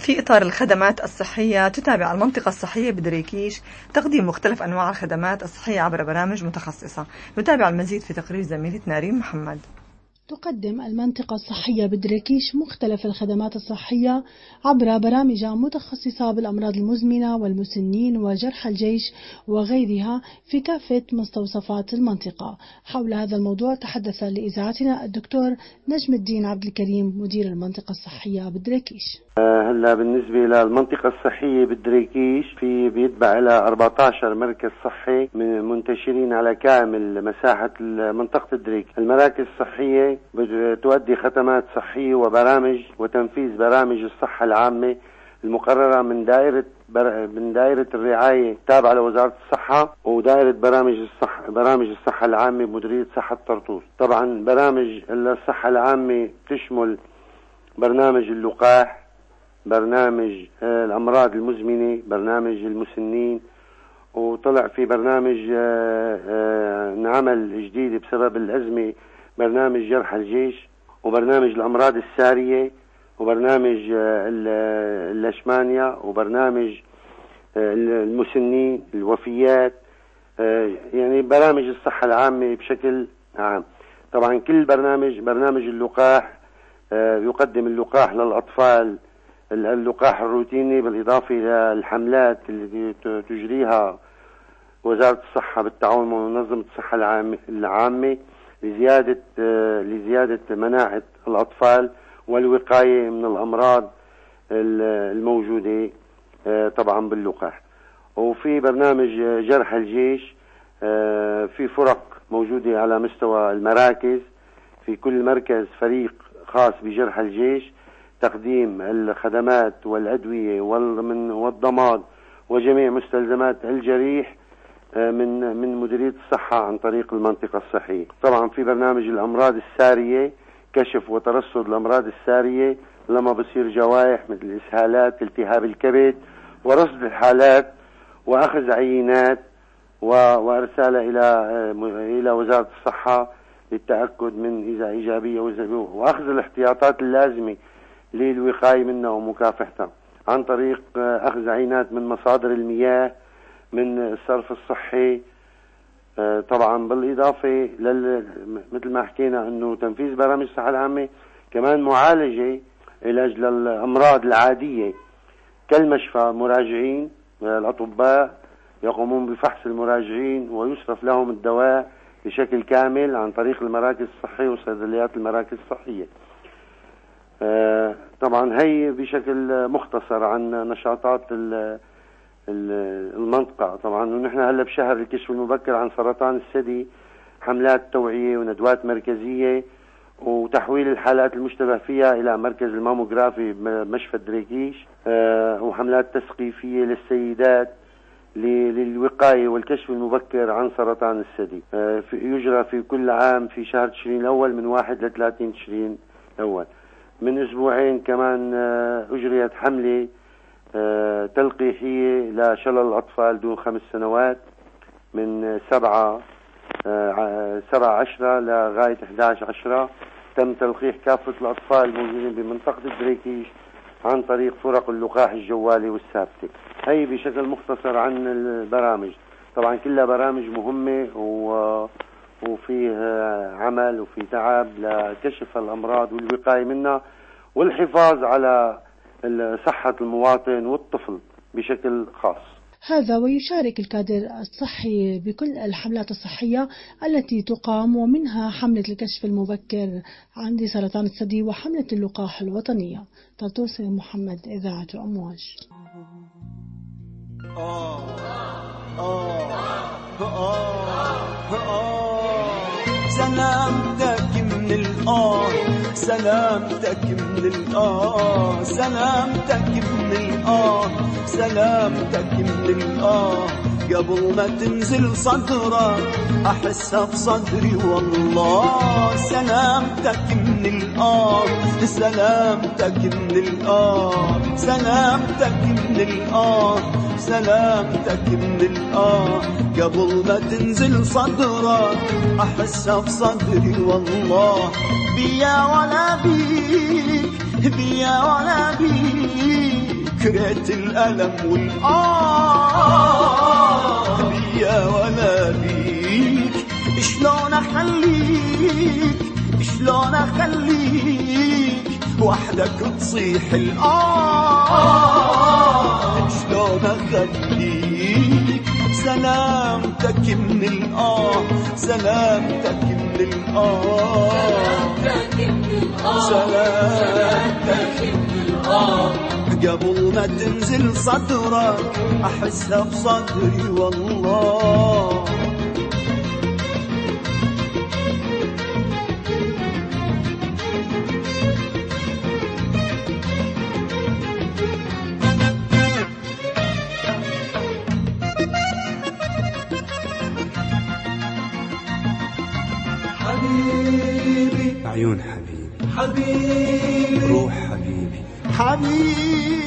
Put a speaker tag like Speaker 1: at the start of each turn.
Speaker 1: في إطار الخدمات الصحية تتابع المنطقة الصحية بدريكيش تقديم مختلف أنواع الخدمات الصحية عبر برامج متخصصة. نتابع المزيد في تقرير زميلتنا ريم محمد.
Speaker 2: تقدم المنطقة الصحية بدريكيش مختلف الخدمات الصحية عبر برامج متخصصة بالأمراض المزمنة والمسنين وجرحى الجيش وغيرها في كافة مستوصفات المنطقة. حول هذا الموضوع تحدث لإذاعتنا الدكتور نجم الدين عبد الكريم مدير المنطقة الصحية بدريكيش.
Speaker 3: هلا بالنسبة للمنطقة الصحية بدريكيش بيتبع إلى 14 مركز صحي منتشرين على كامل مساحة منطقة دريك. المراكز الصحية تؤدي خدمات صحية وبرامج وتنفيذ برامج الصحة العامة المقررة من دائرة الرعاية التابعة لوزارة الصحة ودائرة برامج الصحة العامة بمديرية صحة طرطوس. طبعا برامج الصحة العامة تشمل برنامج اللقاح، برنامج الأمراض المزمنة، برنامج المسنين، وطلع في برنامج نعمل جديد بسبب الأزمة برنامج جرحى الجيش، وبرنامج الأمراض السارية، وبرنامج اللاشمانيا، وبرنامج المسنين، الوفيات، يعني برامج الصحة العامة بشكل عام. طبعا كل برنامج اللقاح يقدم اللقاح للأطفال، اللقاح الروتيني بالإضافة إلى الحملات اللي تجريها وزارة الصحة بالتعاون مع منظمة الصحة العامة لزيادة مناعة الأطفال والوقاية من الأمراض الموجودة طبعا باللقاح. وفي برنامج جرحى الجيش في فرق موجودة على مستوى المراكز، في كل مركز فريق خاص بجرحى الجيش تقديم الخدمات والأدوية والضماد وجميع مستلزمات الجريح من مديرية الصحة عن طريق المنطقة الصحية. طبعا في برنامج الأمراض السارية، كشف وترصد الأمراض السارية لما بصير جوائح مثل إسهالات، التهاب الكبد، ورصد الحالات وأخذ عينات وإرسالها إلى وزارة الصحة للتأكد من إذا إيجابية وأخذ الاحتياطات اللازمة للوقاية منها ومكافحتها عن طريق أخذ عينات من مصادر المياه، من الصرف الصحي. طبعا بالإضافة مثل ما حكينا أنه تنفيذ برامج الصحة العامة كمان معالجة علاج للأمراض العادية كالمشفى. مراجعين الأطباء يقومون بفحص المراجعين ويصرف لهم الدواء بشكل كامل عن طريق المراكز الصحية وصيدليات المراكز الصحية. طبعا هي بشكل مختصر عن نشاطات المنطقة. طبعا ونحن هلا بشهر الكشف المبكر عن سرطان الثدي، حملات توعية وندوات مركزية وتحويل الحالات المشتبه فيها إلى مركز الماموغرافي بمشفى دريكيش، وحملات تثقيفية للسيدات للوقاية والكشف المبكر عن سرطان الثدي. يجرى في كل عام في شهر تشرين الأول من 1 ل 30 تشرين الأول. من أسبوعين كمان أجريت حملة تلقيحية لشلل الأطفال دون 5 سنوات من 7/10 لغاية 11/10. تم تلقيح كافة الأطفال الموجودين بمنطقة دريكيش عن طريق فرق اللقاح الجوالي والثابتة. هي بشكل مختصر عن البرامج. طبعا كلها برامج مهمة وفيه عمل وفي تعب لكشف الأمراض والوقاية منها والحفاظ على صحة المواطن والطفل بشكل خاص.
Speaker 2: هذا ويشارك الكادر الصحي بكل الحملات الصحية التي تقام، ومنها حملة الكشف المبكر عن سرطان الثدي وحملة اللقاح الوطنية. طرطوس محمد، إذاعة أمواج.
Speaker 4: سلامتك من سلامتك من سلامتك من سلامتك من قبل ما تنزل صدرك أحسها بصدري والله. سلامتك من سلامتك من سلامتك من سلامتك من قبل ما تنزل صدرك أحسها بصدري والله. بيا ولا بيك، بيا ولا بيك، كرهت الألم بيا ولا بيك. شلون أخليك وحدك تصيح شلون أخليك سلامتك من سلامتك من سلامتك من قبل ما تنزل صدرك أحسها بصدري والله.
Speaker 5: حبيبي عيون حبيبي، حبيبي روح حبيبي، حبيبي